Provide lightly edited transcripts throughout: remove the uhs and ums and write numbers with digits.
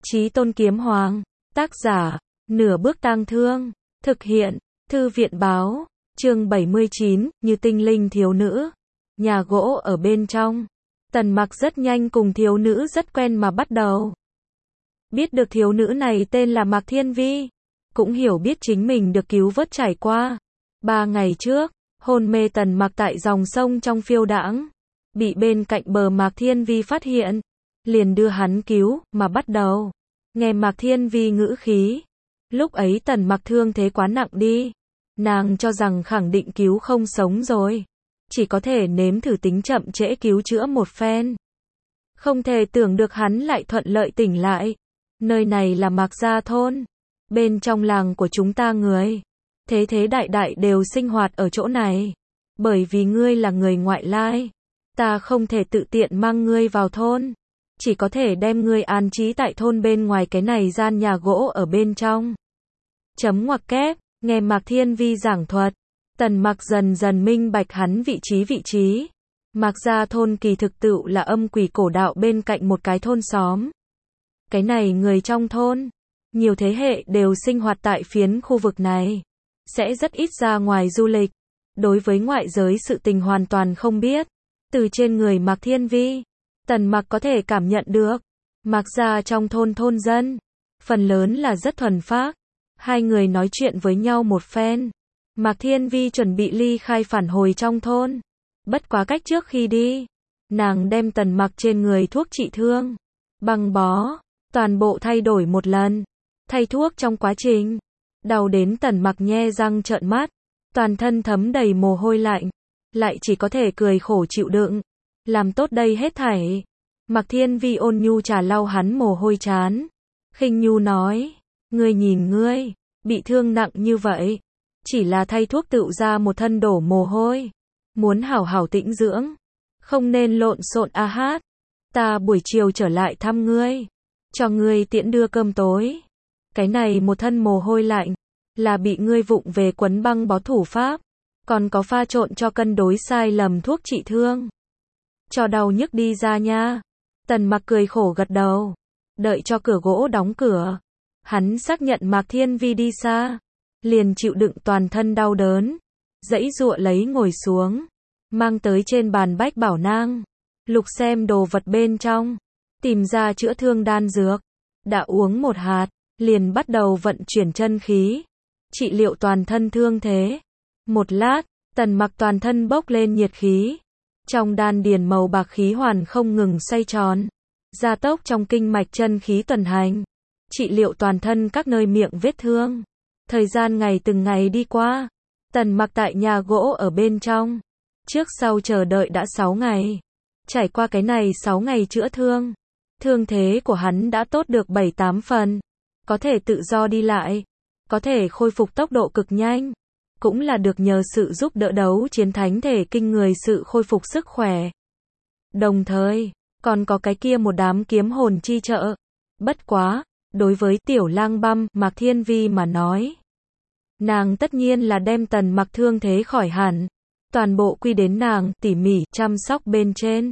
Chí Tôn Kiếm Hoàng. Tác giả, Nửa Bước Tang Thương. Thực hiện, Thư viện Báo. Chương 79, như tinh linh thiếu nữ. Nhà gỗ ở bên trong. Tần Mặc rất nhanh cùng thiếu nữ rất quen mà bắt đầu. Biết được thiếu nữ này tên là Mạc Thiên Vi. Cũng hiểu biết chính mình được cứu vớt trải qua. 3 ngày trước, hôn mê Tần Mặc tại dòng sông trong phiêu đãng. Bị bên cạnh bờ Mạc Thiên Vi phát hiện. Liền đưa hắn cứu, mà bắt đầu. Nghe Mạc Thiên Vi ngữ khí. Lúc ấy Tần Mặc thương thế quá nặng đi. Nàng cho rằng khẳng định cứu không sống rồi. Chỉ có thể nếm thử tính chậm trễ cứu chữa một phen. Không thể tưởng được hắn lại thuận lợi tỉnh lại. Nơi này là Mạc Gia Thôn. Bên trong làng của chúng ta người. Thế thế đại đại đều sinh hoạt ở chỗ này. Bởi vì ngươi là người ngoại lai. Ta không thể tự tiện mang ngươi vào thôn. Chỉ có thể đem ngươi an trí tại thôn bên ngoài cái này gian nhà gỗ ở bên trong. Chấm ngoặc kép, nghe Mạc Thiên Vi giảng thuật. Tần Mặc dần dần minh bạch hắn vị trí. Mạc Gia Thôn kỳ thực tựu là âm quỷ cổ đạo bên cạnh một cái thôn xóm. Cái này người trong thôn, nhiều thế hệ đều sinh hoạt tại phiến khu vực này. Sẽ rất ít ra ngoài du lịch. Đối với ngoại giới sự tình hoàn toàn không biết. Từ trên người Mạc Thiên Vi, Tần Mặc có thể cảm nhận được. Mạc Gia trong thôn dân, phần lớn là rất thuần phác. Hai người nói chuyện với nhau một phen. Mạc Thiên Vi chuẩn bị ly khai phản hồi trong thôn. Bất quá cách trước khi đi, nàng đem Tần Mặc trên người thuốc trị thương, băng bó, toàn bộ thay đổi một lần. Thay thuốc trong quá trình, đau đến Tần Mặc nhe răng trợn mắt, toàn thân thấm đầy mồ hôi lạnh, lại chỉ có thể cười khổ chịu đựng. Làm tốt đây hết thảy. Mạc Thiên Vi ôn nhu trà lau hắn mồ hôi trán. Khinh nhu nói, ngươi nhìn ngươi, bị thương nặng như vậy. Chỉ là thay thuốc tựu ra một thân đổ mồ hôi. Muốn hảo hảo tĩnh dưỡng. Không nên lộn xộn a hát. Ta buổi chiều trở lại thăm ngươi. Cho ngươi tiễn đưa cơm tối. Cái này một thân mồ hôi lạnh. Là bị ngươi vụng về quấn băng bó thủ pháp. Còn có pha trộn cho cân đối sai lầm thuốc trị thương. Cho đau nhức đi ra nha. Tần Mặc cười khổ gật đầu. Đợi cho cửa gỗ đóng cửa. Hắn xác nhận Mạc Thiên Vi đi xa. Liền chịu đựng toàn thân đau đớn. Giãy giụa lấy ngồi xuống. Mang tới trên bàn bách bảo nang. Lục xem đồ vật bên trong. Tìm ra chữa thương đan dược. Đã uống một hạt. Liền bắt đầu vận chuyển chân khí. Trị liệu toàn thân thương thế. Một lát, Tần Mặc toàn thân bốc lên nhiệt khí. Trong đan điền màu bạc khí hoàn không ngừng xoay tròn. Gia tốc trong kinh mạch chân khí tuần hành. Trị liệu toàn thân các nơi miệng vết thương. Thời gian ngày từng ngày đi qua. Tần Mặc tại nhà gỗ ở bên trong. Trước sau chờ đợi đã 6 ngày. Trải qua cái này 6 ngày chữa thương. Thương thế của hắn đã tốt được 7-8 phần. Có thể tự do đi lại. Có thể khôi phục tốc độ cực nhanh. Cũng là được nhờ sự giúp đỡ đấu chiến thánh thể kinh người sự khôi phục sức khỏe. Đồng thời, còn có cái kia một đám kiếm hồn chi trợ. Bất quá, đối với tiểu lang băm, Mạc Thiên Vi mà nói. Nàng tất nhiên là đem Tần Mặc thương thế khỏi hẳn. Toàn bộ quy đến nàng, tỉ mỉ, chăm sóc bên trên.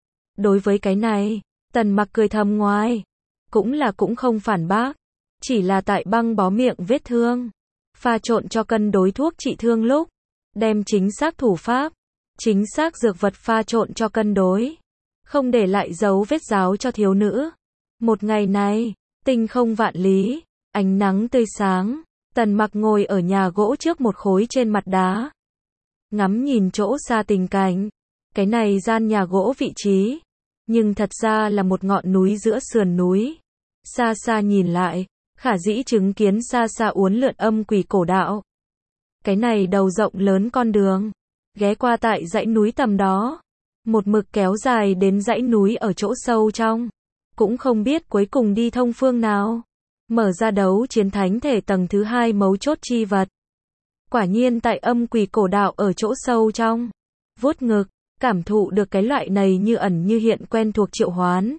Đối với cái này, Tần Mặc cười thầm ngoài. Cũng không phản bác. Chỉ là tại băng bó miệng vết thương. Pha trộn cho cân đối thuốc trị thương lúc. Đem chính xác thủ pháp. Chính xác dược vật pha trộn cho cân đối. Không để lại dấu vết ráo cho thiếu nữ. Một ngày này, tinh không vạn lý. Ánh nắng tươi sáng. Tần Mặc ngồi ở nhà gỗ trước một khối trên mặt đá. Ngắm nhìn chỗ xa tình cảnh. Cái này gian nhà gỗ vị trí. Nhưng thật ra là một ngọn núi giữa sườn núi. Xa xa nhìn lại. Khả dĩ chứng kiến xa xa uốn lượn âm quỷ cổ đạo. Cái này đầu rộng lớn con đường. Ghé qua tại dãy núi tầm đó. Một mực kéo dài đến dãy núi ở chỗ sâu trong. Cũng không biết cuối cùng đi thông phương nào. Mở ra đấu chiến thánh thể tầng thứ 2 mấu chốt chi vật. Quả nhiên tại âm quỷ cổ đạo ở chỗ sâu trong. Vuốt ngực, cảm thụ được cái loại này như ẩn như hiện quen thuộc triệu hoán.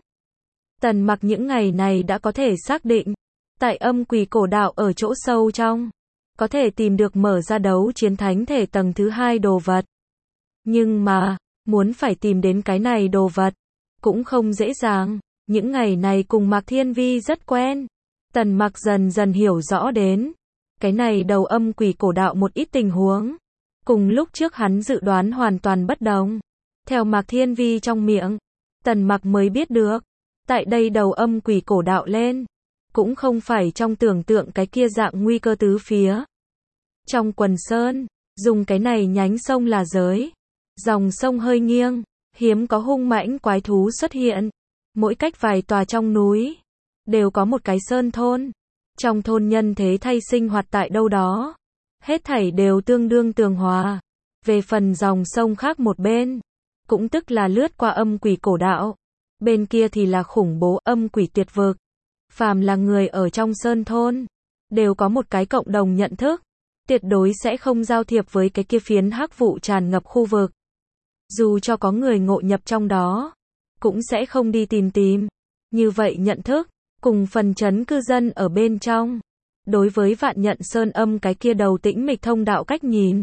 Tần Mặc những ngày này đã có thể xác định. Tại âm quỷ cổ đạo ở chỗ sâu trong. Có thể tìm được mở ra đấu chiến thánh thể tầng thứ 2 đồ vật. Nhưng mà, muốn phải tìm đến cái này đồ vật. Cũng không dễ dàng. Những ngày này cùng Mạc Thiên Vi rất quen. Tần Mặc dần dần hiểu rõ đến cái này đầu âm quỷ cổ đạo một ít tình huống. Cùng lúc trước hắn dự đoán hoàn toàn bất đồng. Theo Mạc Thiên Vi trong miệng, Tần Mặc mới biết được, tại đây đầu âm quỷ cổ đạo lên, cũng không phải trong tưởng tượng cái kia dạng nguy cơ tứ phía. Trong quần sơn, dùng cái này nhánh sông là giới. Dòng sông hơi nghiêng, hiếm có hung mãnh quái thú xuất hiện. Mỗi cách vài tòa trong núi, đều có một cái sơn thôn. Trong thôn nhân thế thay sinh hoạt tại đâu đó. Hết thảy đều tương đương tường hòa. Về phần dòng sông khác một bên, cũng tức là lướt qua âm quỷ cổ đạo. Bên kia thì là khủng bố âm quỷ tuyệt vực. Phàm là người ở trong sơn thôn, đều có một cái cộng đồng nhận thức. Tuyệt đối sẽ không giao thiệp với cái kia phiến hắc vụ tràn ngập khu vực. Dù cho có người ngộ nhập trong đó, cũng sẽ không đi tìm. Như vậy nhận thức, cùng phần chấn cư dân ở bên trong. Đối với Vạn Nhận Sơn âm cái kia đầu tĩnh mịch thông đạo cách nhìn,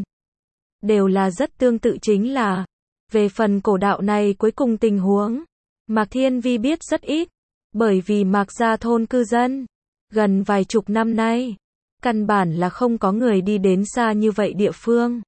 đều là rất tương tự chính là. Về phần cổ đạo này cuối cùng tình huống, Mạc Thiên Vi biết rất ít. Bởi vì Mạc gia thôn cư dân, gần vài chục năm nay, căn bản là không có người đi đến xa như vậy địa phương.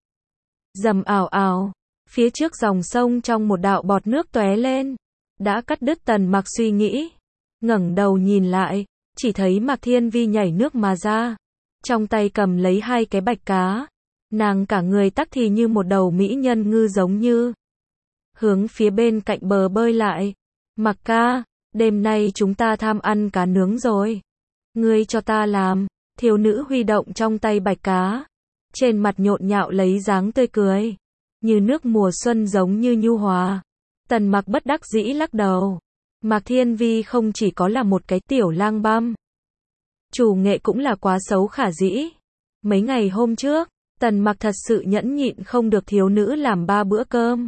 Rầm ào ào, phía trước dòng sông trong một đạo bọt nước tóe lên, đã cắt đứt Tần Mặc suy nghĩ. Ngẩng đầu nhìn lại, chỉ thấy Mạc Thiên Vi nhảy nước mà ra, trong tay cầm lấy hai cái bạch cá. Nàng cả người tắc thì như một đầu mỹ nhân ngư giống như hướng phía bên cạnh bờ bơi lại. Mặc ca, đêm nay chúng ta tham ăn cá nướng rồi. Ngươi cho ta làm. Thiếu nữ huy động trong tay bạch cá. Trên mặt nhộn nhạo lấy dáng tươi cười. Như nước mùa xuân giống như nhu hòa. Tần Mặc bất đắc dĩ lắc đầu. Mạc Thiên Vi không chỉ có là một cái tiểu lang băm. Chủ nghệ cũng là quá xấu khả dĩ. Mấy ngày hôm trước, Tần Mặc thật sự nhẫn nhịn không được thiếu nữ làm 3 bữa cơm.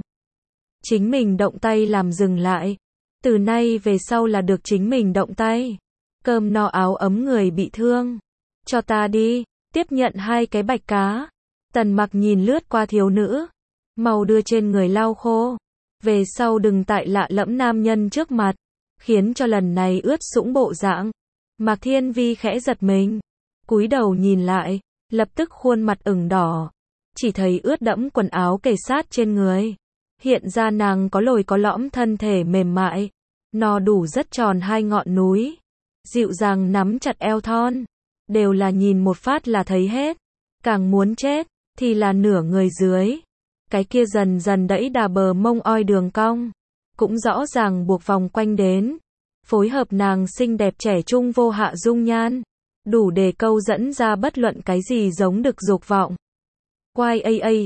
Chính mình động tay làm dừng lại. Từ nay về sau là được chính mình động tay. Cơm no áo ấm người bị thương. Cho ta đi, tiếp nhận hai cái bạch cá. Tần Mặc nhìn lướt qua thiếu nữ. Mau đưa trên người lau khô. Về sau đừng tại lạ lẫm nam nhân trước mặt. Khiến cho lần này ướt sũng bộ dạng. Mạc Thiên Vi khẽ giật mình. Cúi đầu nhìn lại, lập tức khuôn mặt ửng đỏ. Chỉ thấy ướt đẫm quần áo kề sát trên người. Hiện ra nàng có lồi có lõm thân thể mềm mại. No đủ rất tròn hai ngọn núi. Dịu dàng nắm chặt eo thon. Đều là nhìn một phát là thấy hết. Càng muốn chết, thì là nửa người dưới. Cái kia dần dần đẫy đà bờ mông oi đường cong. Cũng rõ ràng buộc vòng quanh đến. Phối hợp nàng xinh đẹp trẻ trung vô hạ dung nhan. Đủ để câu dẫn ra bất luận cái gì giống được dục vọng. Quai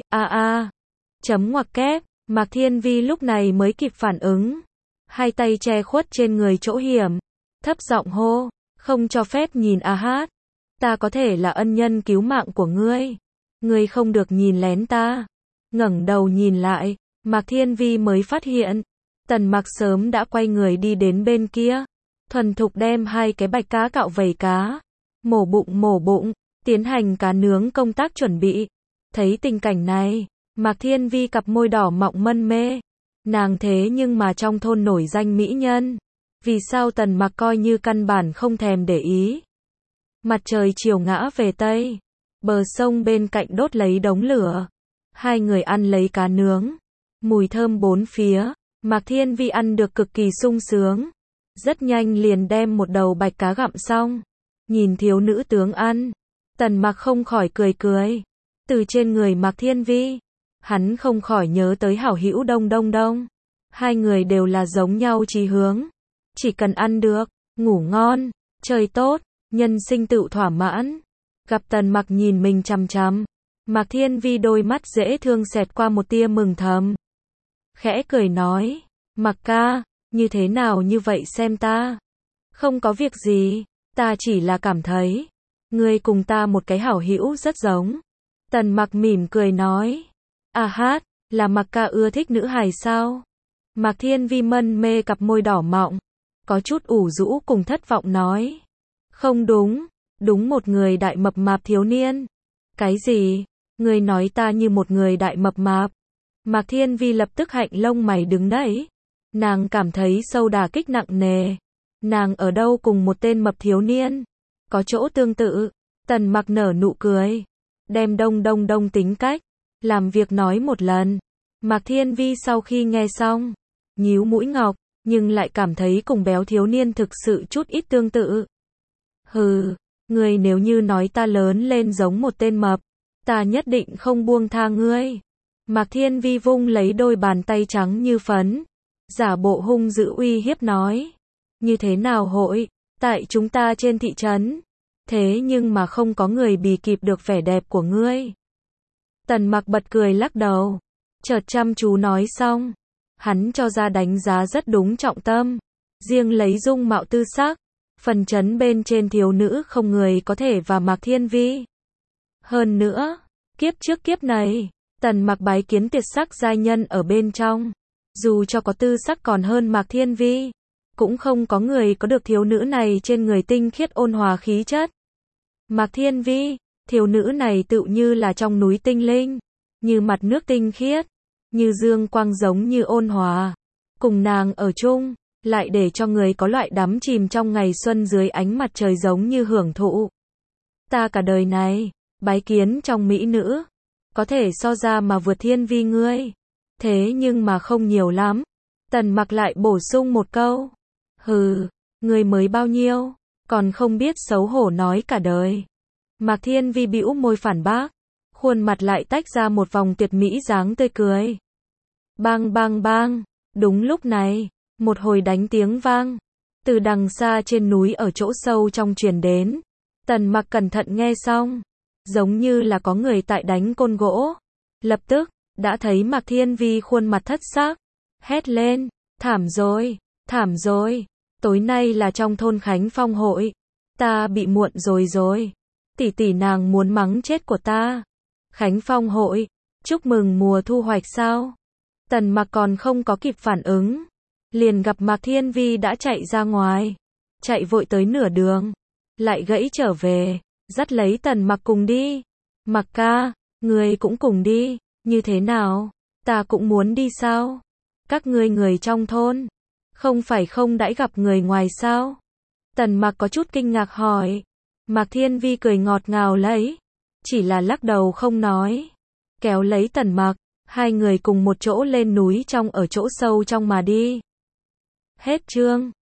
chấm ngoặc kép. Mạc Thiên Vi lúc này mới kịp phản ứng. Hai tay che khuất trên người chỗ hiểm. Thấp giọng hô. Không cho phép nhìn hát. Ta có thể là ân nhân cứu mạng của ngươi. Ngươi không được nhìn lén ta. Ngẩng đầu nhìn lại. Mạc Thiên Vi mới phát hiện. Tần Mặc sớm đã quay người đi đến bên kia. Thuần thục đem hai cái bạch cá cạo vẩy cá. Mổ bụng. Tiến hành cá nướng công tác chuẩn bị. Thấy tình cảnh này. Mạc Thiên Vi cặp môi đỏ mọng mân mê. Nàng thế nhưng mà trong thôn nổi danh mỹ nhân. Vì sao Tần Mặc coi như căn bản không thèm để ý. Mặt trời chiều ngã về Tây. Bờ sông bên cạnh đốt lấy đống lửa. Hai người ăn lấy cá nướng. Mùi thơm bốn phía. Mạc Thiên Vi ăn được cực kỳ sung sướng. Rất nhanh liền đem một đầu bạch cá gặm xong. Nhìn thiếu nữ tướng ăn. Tần Mặc không khỏi cười. Từ trên người Mạc Thiên Vi. Hắn không khỏi nhớ tới hảo hữu Đông. Hai người đều là giống nhau chí hướng. Chỉ cần ăn được, ngủ ngon, chơi tốt, nhân sinh tự thỏa mãn. Gặp Tần Mặc nhìn mình chằm chằm. Mạc Thiên Vi đôi mắt dễ thương xẹt qua một tia mừng thầm. Khẽ cười nói. Mặc ca, như thế nào như vậy xem ta? Không có việc gì, ta chỉ là cảm thấy. Ngươi cùng ta một cái hảo hữu rất giống. Tần Mặc mỉm cười nói. Hát, là Mặc ca ưa thích nữ hài sao? Mạc Thiên Vi mân mê cặp môi đỏ mọng. Có chút ủ rũ cùng thất vọng nói. Không đúng, đúng một người đại mập mạp thiếu niên. Cái gì? Ngươi nói ta như một người đại mập mạp. Mạc Thiên Vi lập tức hạnh lông mày đứng đấy. Nàng cảm thấy sâu đả kích nặng nề. Nàng ở đâu cùng một tên mập thiếu niên? Có chỗ tương tự. Tần Mặc nở nụ cười. Đem đông tính cách. Làm việc nói một lần. Mạc Thiên Vi sau khi nghe xong. Nhíu mũi ngọc. Nhưng lại cảm thấy cùng béo thiếu niên thực sự chút ít tương tự. Hừ. Ngươi nếu như nói ta lớn lên giống một tên mập. Ta nhất định không buông tha ngươi. Mạc Thiên Vi vung lấy đôi bàn tay trắng như phấn. Giả bộ hung dữ uy hiếp nói. Như thế nào hội? Tại chúng ta trên thị trấn. Thế nhưng mà không có người bì kịp được vẻ đẹp của ngươi. Tần Mặc bật cười lắc đầu. Chợt chăm chú nói xong. Hắn cho ra đánh giá rất đúng trọng tâm. Riêng lấy dung mạo tư sắc. Phần chấn bên trên thiếu nữ không người có thể và Mạc Thiên Vi. Hơn nữa, kiếp trước kiếp này, Tần Mặc bái kiến tuyệt sắc giai nhân ở bên trong. Dù cho có tư sắc còn hơn Mạc Thiên Vi, cũng không có người có được thiếu nữ này trên người tinh khiết ôn hòa khí chất. Mạc Thiên Vi, thiếu nữ này tựu như là trong núi tinh linh, như mặt nước tinh khiết, như dương quang giống như ôn hòa. Cùng nàng ở chung, lại để cho người có loại đắm chìm trong ngày xuân dưới ánh mặt trời giống như hưởng thụ. Ta cả đời này, bái kiến trong mỹ nữ, có thể so ra mà vượt Thiên Vi ngươi. Thế nhưng mà không nhiều lắm. Tần Mặc lại bổ sung một câu. Hừ, ngươi mới bao nhiêu, còn không biết xấu hổ nói cả đời. Mạc Thiên Vi bĩu môi phản bác, khuôn mặt lại tách ra một vòng tuyệt mỹ dáng tươi cười. Bang bang bang, đúng lúc này, một hồi đánh tiếng vang, từ đằng xa trên núi ở chỗ sâu trong truyền đến. Tần Mặc cẩn thận nghe xong, giống như là có người tại đánh côn gỗ. Lập tức, đã thấy Mạc Thiên Vi khuôn mặt thất sắc, hét lên, thảm rồi, tối nay là trong thôn Khánh Phong hội, ta bị muộn rồi, tỷ tỷ nàng muốn mắng chết của ta. Khánh Phong hội, chúc mừng mùa thu hoạch sao? Tần Mặc còn không có kịp phản ứng, liền gặp Mạc Thiên Vi đã chạy ra ngoài, chạy vội tới nửa đường, lại gãy trở về, dắt lấy Tần Mặc cùng đi. Mặc ca, ngươi cũng cùng đi, như thế nào? Ta cũng muốn đi sao? Các ngươi người trong thôn, không phải không đãi gặp người ngoài sao? Tần Mặc có chút kinh ngạc hỏi. Mạc Thiên Vi cười ngọt ngào lấy, chỉ là lắc đầu không nói, kéo lấy Tần Mặc, hai người cùng một chỗ lên núi trong ở chỗ sâu trong mà đi. Hết chương.